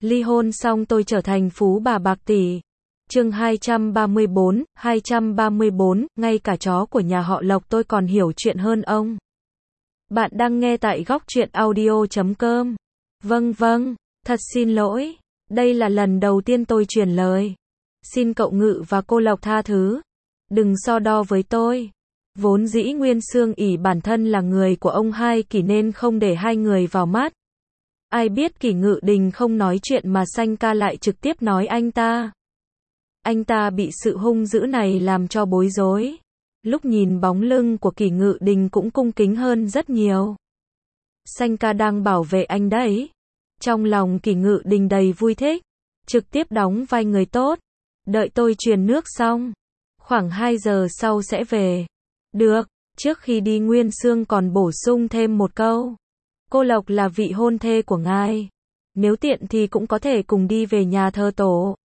Ly hôn xong tôi trở thành phú bà bạc tỷ. Chương 234, ngay cả chó của nhà họ Lộc tôi còn hiểu chuyện hơn ông. Bạn đang nghe tại góc truyện audio.com. Vâng, thật xin lỗi. Đây là lần đầu tiên tôi truyền lời. Xin cậu Ngự và cô Lộc tha thứ. Đừng so đo với tôi. Vốn dĩ Nguyên Xương ỷ bản thân là người của ông Hai Kỳ nên không để hai người vào mắt. Ai biết Kỳ Ngự Đình không nói chuyện mà Sanh Ca lại trực tiếp nói anh ta. Anh ta bị sự hung dữ này làm cho bối rối. Lúc nhìn bóng lưng của Kỳ Ngự Đình cũng cung kính hơn rất nhiều. Sanh Ca đang bảo vệ anh đấy. Trong lòng Kỳ Ngự Đình đầy vui thích. Trực tiếp đóng vai người tốt. Đợi tôi truyền nước xong. Khoảng 2 giờ sau sẽ về. Được, trước khi đi Nguyên Xương còn bổ sung thêm một câu. Cô Lộc là vị hôn thê của ngài. Nếu tiện thì cũng có thể cùng đi về nhà thờ tổ.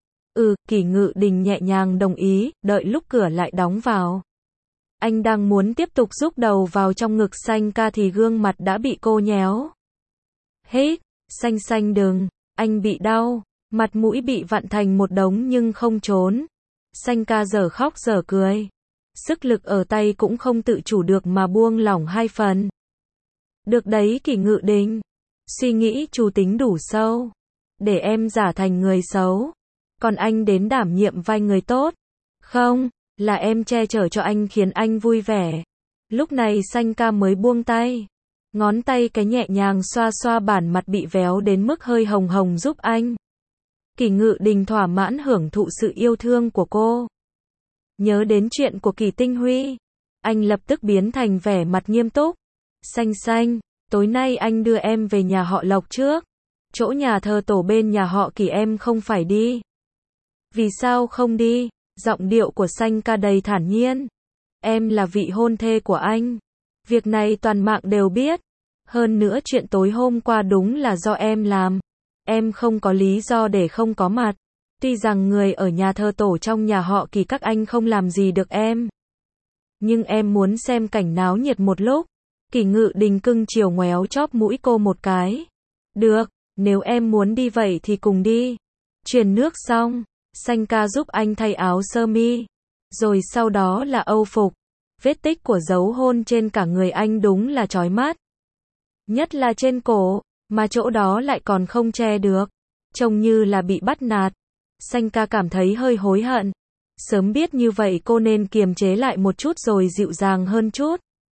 Kỳ Ngự Đình nhẹ nhàng đồng ý, đợi lúc cửa lại đóng vào. Anh đang muốn tiếp tục rúc đầu vào trong ngực Sanh Ca thì gương mặt đã bị cô nhéo. Hít, Xanh đừng, anh bị đau, mặt mũi bị vặn thành một đống nhưng không trốn. Sanh Ca dở khóc dở cười. Sức lực ở tay cũng không tự chủ được mà buông lỏng 2 phần. Được đấy Kỳ Ngự Đình. Suy nghĩ chu tính đủ sâu. Để em giả thành người xấu. Còn anh đến đảm nhiệm vai người tốt. Không, là em che chở cho anh khiến anh vui vẻ. Lúc này Sanh Ca mới buông tay. Ngón tay cái nhẹ nhàng xoa xoa bản mặt bị véo đến mức hơi hồng hồng giúp anh. Kỳ Ngự Đình thỏa mãn hưởng thụ sự yêu thương của cô. Nhớ đến chuyện của Kỳ Tinh Huy. Anh lập tức biến thành vẻ mặt nghiêm túc. Xanh, tối nay anh đưa em về nhà họ Lộc trước. Chỗ nhà thờ tổ bên nhà họ Kỳ em không phải đi. Vì sao không đi? Giọng điệu của Sanh Ca đầy thản nhiên. Em là vị hôn thê của anh. Việc này toàn mạng đều biết. Hơn nữa chuyện tối hôm qua đúng là do em làm. Em không có lý do để không có mặt. Tuy rằng người ở nhà thờ tổ trong nhà họ Kỳ các anh không làm gì được em. Nhưng em muốn xem cảnh náo nhiệt một lúc. Kỳ Ngự Đình cưng chiều ngoéo chóp mũi cô một cái. Được, nếu em muốn đi vậy thì cùng đi. Truyền nước xong, Sanh Ca giúp anh thay áo sơ mi. Rồi sau đó là âu phục. Vết tích của dấu hôn trên cả người anh đúng là chói mắt. Nhất là trên cổ, mà chỗ đó lại còn không che được. Trông như là bị bắt nạt. Sanh Ca cảm thấy hơi hối hận. Sớm biết như vậy cô nên kiềm chế lại một chút rồi dịu dàng hơn chút.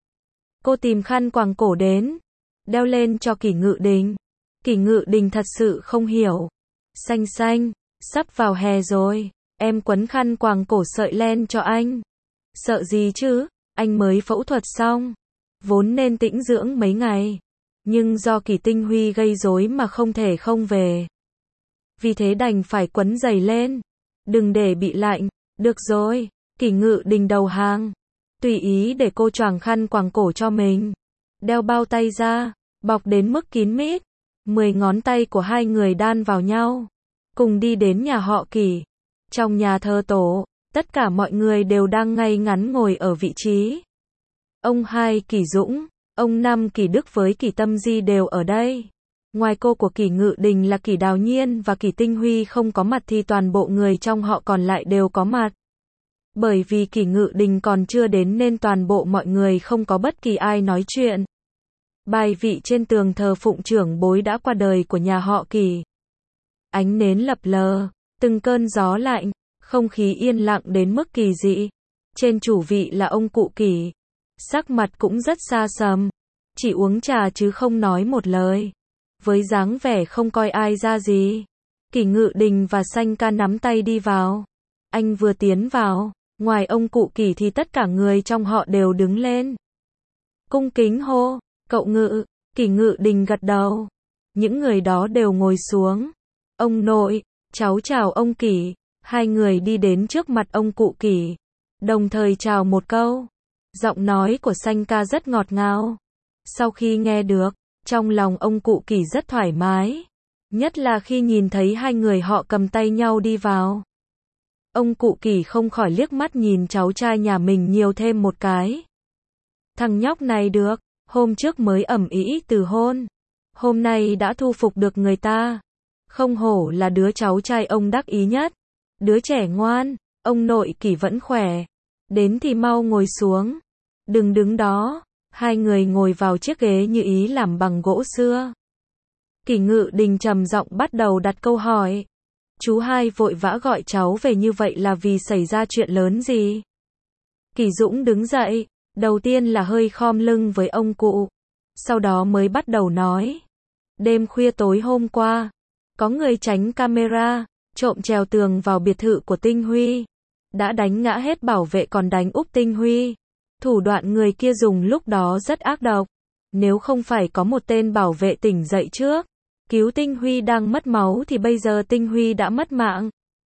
Cô tìm khăn quàng cổ đến. Đeo lên cho Kỳ Ngự Đình. Kỳ Ngự Đình thật sự không hiểu. Xanh, sắp vào hè rồi. Em quấn khăn quàng cổ sợi len cho anh. Sợ gì chứ, anh mới phẫu thuật xong. Vốn nên tĩnh dưỡng mấy ngày. Nhưng do Kỳ Tinh Huy gây rối mà không thể không về. Vì thế đành phải quấn giày lên. Đừng để bị lạnh. Được rồi, Kỳ Ngự Đình đầu hàng. Tùy ý để cô choàng khăn quàng cổ cho mình. Đeo bao tay ra, bọc đến mức kín mít. 10 ngón tay của hai người đan vào nhau. Cùng đi đến nhà họ Kỳ. Trong nhà thờ tổ, tất cả mọi người đều đang ngay ngắn ngồi ở vị trí. Ông Hai Kỳ Dũng, ông Năm Kỳ Đức với Kỳ Tâm Di đều ở đây. Ngoài cô của Kỳ Ngự Đình là Kỳ Đào Nhiên và Kỳ Tinh Huy không có mặt thì toàn bộ người trong họ còn lại đều có mặt. Bởi vì Kỳ Ngự Đình còn chưa đến nên toàn bộ mọi người không có bất kỳ ai nói chuyện. Bài vị trên tường thờ phụng trưởng bối đã qua đời của nhà họ Kỳ. Ánh nến lập lờ, từng cơn gió lạnh, không khí yên lặng đến mức kỳ dị. Trên chủ vị là ông cụ Kỳ. Sắc mặt cũng rất xa xăm. Chỉ uống trà chứ không nói một lời. Với dáng vẻ không coi ai ra gì. Kỳ Ngự Đình và Sanh Ca nắm tay đi vào. Anh vừa tiến vào. Ngoài ông cụ Kỳ thì tất cả người trong họ đều đứng lên. Cung kính hô, cậu Ngự. Kỳ Ngự Đình gật đầu. Những người đó đều ngồi xuống. Ông nội, cháu chào ông Kỳ. Hai người đi đến trước mặt ông cụ Kỳ. Đồng thời chào một câu. Giọng nói của Sanh Ca rất ngọt ngào. Sau khi nghe được, trong lòng ông cụ Kỳ rất thoải mái. Nhất là khi nhìn thấy hai người họ cầm tay nhau đi vào. Ông cụ Kỳ không khỏi liếc mắt nhìn cháu trai nhà mình nhiều thêm một cái. Thằng nhóc này được, hôm trước mới ầm ĩ từ hôn. Hôm nay đã thu phục được người ta. Không hổ là đứa cháu trai ông đắc ý nhất. Đứa trẻ ngoan, ông nội Kỷ vẫn khỏe. Đến thì mau ngồi xuống. Đừng đứng đó. Hai người ngồi vào chiếc ghế như ý làm bằng gỗ xưa. Kỷ Ngự Đình trầm giọng bắt đầu đặt câu hỏi. Chú hai vội vã gọi cháu về như vậy là vì xảy ra chuyện lớn gì? Kỷ Dũng đứng dậy, đầu tiên là hơi khom lưng với ông cụ. Sau đó mới bắt đầu nói. Đêm khuya tối hôm qua, có người tránh camera, trộm trèo tường vào biệt thự của Tinh Huy. Đã đánh ngã hết bảo vệ còn đánh úp Tinh Huy. Thủ đoạn người kia dùng lúc đó rất ác độc. Nếu không phải có một tên bảo vệ tỉnh dậy trước, cứu Tinh Huy đang mất máu thì bây giờ Tinh Huy đã mất mạng.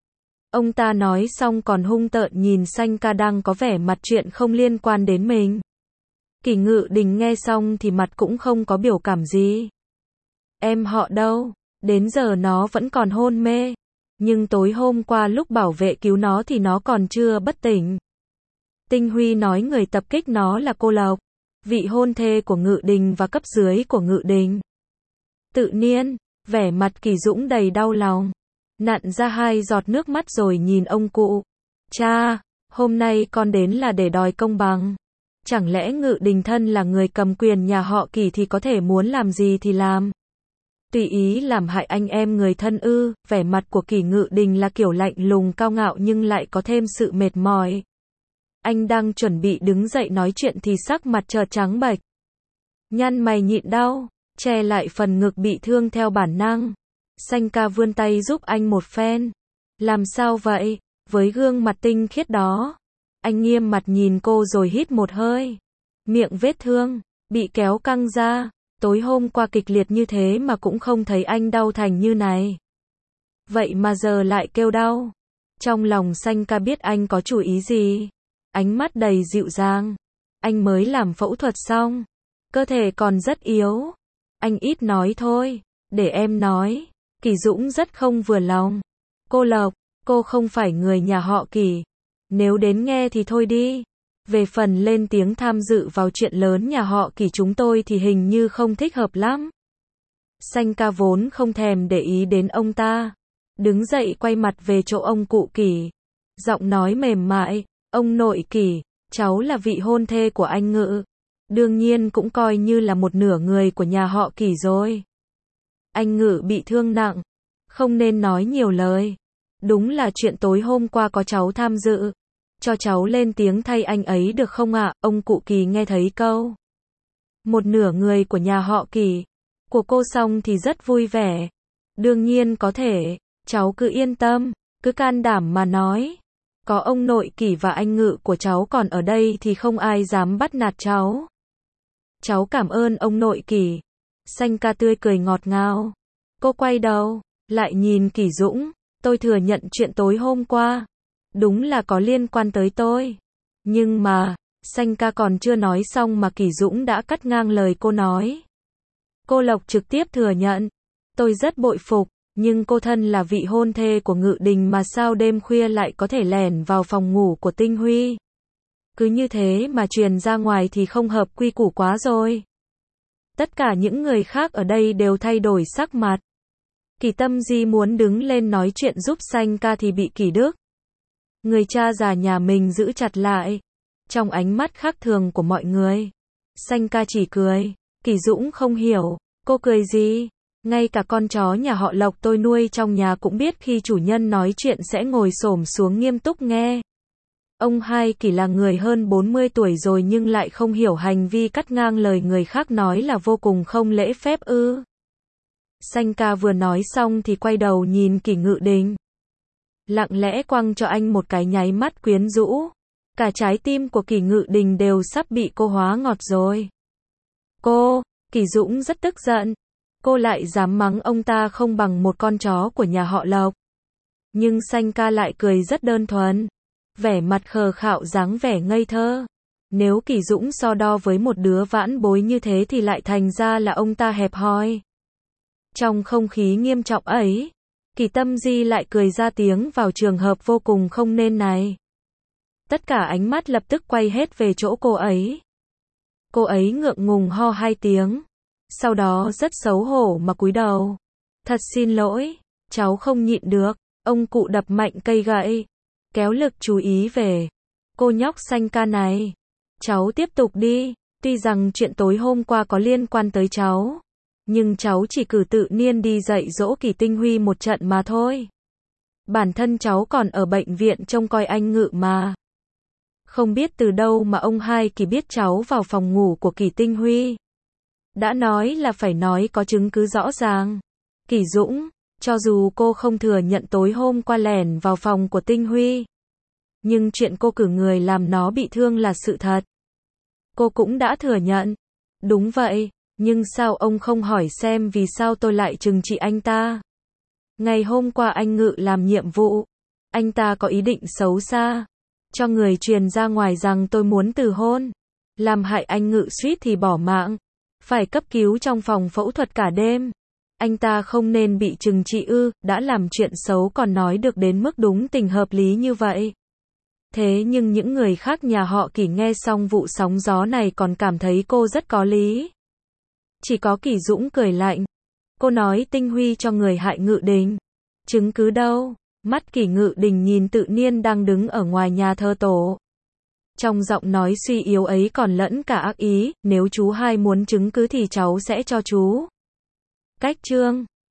Ông ta nói xong còn hung tợn nhìn Sanh Ca đang có vẻ mặt chuyện không liên quan đến mình. Kỷ Ngự Đình nghe xong thì mặt cũng không có biểu cảm gì. Em họ đâu? Đến giờ nó vẫn còn hôn mê. Nhưng tối hôm qua lúc bảo vệ cứu nó thì nó còn chưa bất tỉnh. Tinh Huy nói người tập kích nó là cô Lộc, vị hôn thê của Ngự Đình và cấp dưới của Ngự Đình. Tự nhiên, vẻ mặt Kỷ Dũng đầy đau lòng, nặn ra 2 giọt nước mắt rồi nhìn ông cụ. Cha, hôm nay con đến là để đòi công bằng. Chẳng lẽ Ngự Đình thân là người cầm quyền nhà họ Kỷ thì có thể muốn làm gì thì làm? Tùy ý làm hại anh em người thân ư? Vẻ mặt của Kỷ Ngự Đình là kiểu lạnh lùng cao ngạo nhưng lại có thêm sự mệt mỏi. Anh đang chuẩn bị đứng dậy nói chuyện thì sắc mặt chợt trắng bệch. Nhăn mày nhịn đau, che lại phần ngực bị thương theo bản năng. Sanh Ca vươn tay giúp anh một phen. Làm sao vậy? Với gương mặt tinh khiết đó. Anh nghiêm mặt nhìn cô rồi hít một hơi. Miệng vết thương, bị kéo căng ra. Tối hôm qua kịch liệt như thế mà cũng không thấy anh đau thành như này. Vậy mà giờ lại kêu đau. Trong lòng Sanh Ca biết anh có chủ ý gì. Ánh mắt đầy dịu dàng. Anh mới làm phẫu thuật xong. Cơ thể còn rất yếu. Anh ít nói thôi. Để em nói. Kỷ Dũng rất không vừa lòng. Cô Lộc, cô không phải người nhà họ Kỷ. Nếu đến nghe thì thôi đi. Về phần lên tiếng tham dự vào chuyện lớn nhà họ Kỷ chúng tôi thì hình như không thích hợp lắm. Sanh Ca vốn không thèm để ý đến ông ta. Đứng dậy quay mặt về chỗ ông cụ Kỷ. Giọng nói mềm mại. Ông nội Kỷ, cháu là vị hôn thê của anh Ngự. Đương nhiên cũng coi như là một nửa người của nhà họ Kỷ rồi. Anh Ngự bị thương nặng. Không nên nói nhiều lời. Đúng là chuyện tối hôm qua có cháu tham dự. Cho cháu lên tiếng thay anh ấy được không ạ? Ông cụ Kỷ nghe thấy câu một nửa người của nhà họ Kỷ của cô xong thì rất vui vẻ. Đương nhiên có thể, cháu cứ yên tâm, cứ can đảm mà nói. Có ông nội Kỷ và anh Ngự của cháu còn ở đây thì không ai dám bắt nạt cháu. Cháu cảm ơn ông nội Kỷ. Sanh Ca tươi cười ngọt ngào. Cô quay đầu, lại nhìn Kỷ Dũng. Tôi thừa nhận chuyện tối hôm qua. Đúng là có liên quan tới tôi. Nhưng mà, Sanh Ca còn chưa nói xong mà Kỷ Dũng đã cắt ngang lời cô nói. Cô Lộc trực tiếp thừa nhận. Tôi rất bội phục. Nhưng cô thân là vị hôn thê của Ngự Đình mà sao đêm khuya lại có thể lẻn vào phòng ngủ của Tinh Huy. Cứ như thế mà truyền ra ngoài thì không hợp quy củ quá rồi. Tất cả những người khác ở đây đều thay đổi sắc mặt. Kỷ Tâm Di muốn đứng lên nói chuyện giúp Sanh Ca thì bị Kỷ Đức, người cha già nhà mình giữ chặt lại. Trong ánh mắt khác thường của mọi người, Sanh Ca chỉ cười. Kỷ Dũng không hiểu, cô cười gì? Ngay cả con chó nhà họ Lộc tôi nuôi trong nhà cũng biết khi chủ nhân nói chuyện sẽ ngồi xổm xuống nghiêm túc nghe. Ông hai Kỷ là người hơn 40 tuổi rồi nhưng lại không hiểu hành vi cắt ngang lời người khác nói là vô cùng không lễ phép ư. Sanh Ca vừa nói xong thì quay đầu nhìn Kỷ Ngự Đình. Lặng lẽ quăng cho anh một cái nháy mắt quyến rũ. Cả trái tim của Kỷ Ngự Đình đều sắp bị cô hóa ngọt rồi. Cô, Kỷ Dũng rất tức giận. Cô lại dám mắng ông ta không bằng một con chó của nhà họ Lộc. Nhưng Sanh Ca lại cười rất đơn thuần. Vẻ mặt khờ khạo dáng vẻ ngây thơ. Nếu Kỷ Dũng so đo với một đứa vãn bối như thế thì lại thành ra là ông ta hẹp hòi. Trong không khí nghiêm trọng ấy, Kỷ Tâm Di lại cười ra tiếng vào trường hợp vô cùng không nên này. Tất cả ánh mắt lập tức quay hết về chỗ cô ấy. Cô ấy ngượng ngùng ho 2 tiếng. Sau đó rất xấu hổ mà cúi đầu. Thật xin lỗi. Cháu không nhịn được. Ông cụ đập mạnh cây gậy, kéo lực chú ý về cô nhóc xanh ca này. Cháu tiếp tục đi. Tuy rằng chuyện tối hôm qua có liên quan tới cháu, nhưng cháu chỉ cử tự nhiên đi dạy dỗ Kỷ Tinh Huy một trận mà thôi. Bản thân cháu còn ở bệnh viện trông coi anh Ngự mà. Không biết từ đâu mà ông hai Kỷ biết cháu vào phòng ngủ của Kỷ Tinh Huy. Đã nói là phải nói có chứng cứ rõ ràng. Kỷ Dũng, cho dù cô không thừa nhận tối hôm qua lẻn vào phòng của Tinh Huy, nhưng chuyện cô cử người làm nó bị thương là sự thật. Cô cũng đã thừa nhận. Đúng vậy, nhưng sao ông không hỏi xem vì sao tôi lại trừng trị anh ta? Ngày hôm qua anh Ngự làm nhiệm vụ, anh ta có ý định xấu xa, cho người truyền ra ngoài rằng tôi muốn từ hôn, làm hại anh Ngự suýt thì bỏ mạng, phải cấp cứu trong phòng phẫu thuật cả đêm. Anh ta không nên bị trừng trị ư? Đã làm chuyện xấu còn nói được đến mức đúng tình hợp lý như vậy. Thế nhưng những người khác nhà họ Kỷ nghe xong vụ sóng gió này còn cảm thấy cô rất có lý. Chỉ có Kỷ Dũng cười lạnh. Cô nói Tinh Huy cho người hại Ngự Đình. Chứng cứ đâu? Mắt Kỷ Ngự Đình nhìn tự nhiên đang đứng ở ngoài nhà thờ tổ. Trong giọng nói suy yếu ấy còn lẫn cả ác ý, nếu chú hai muốn chứng cứ thì cháu sẽ cho chú. Cách chương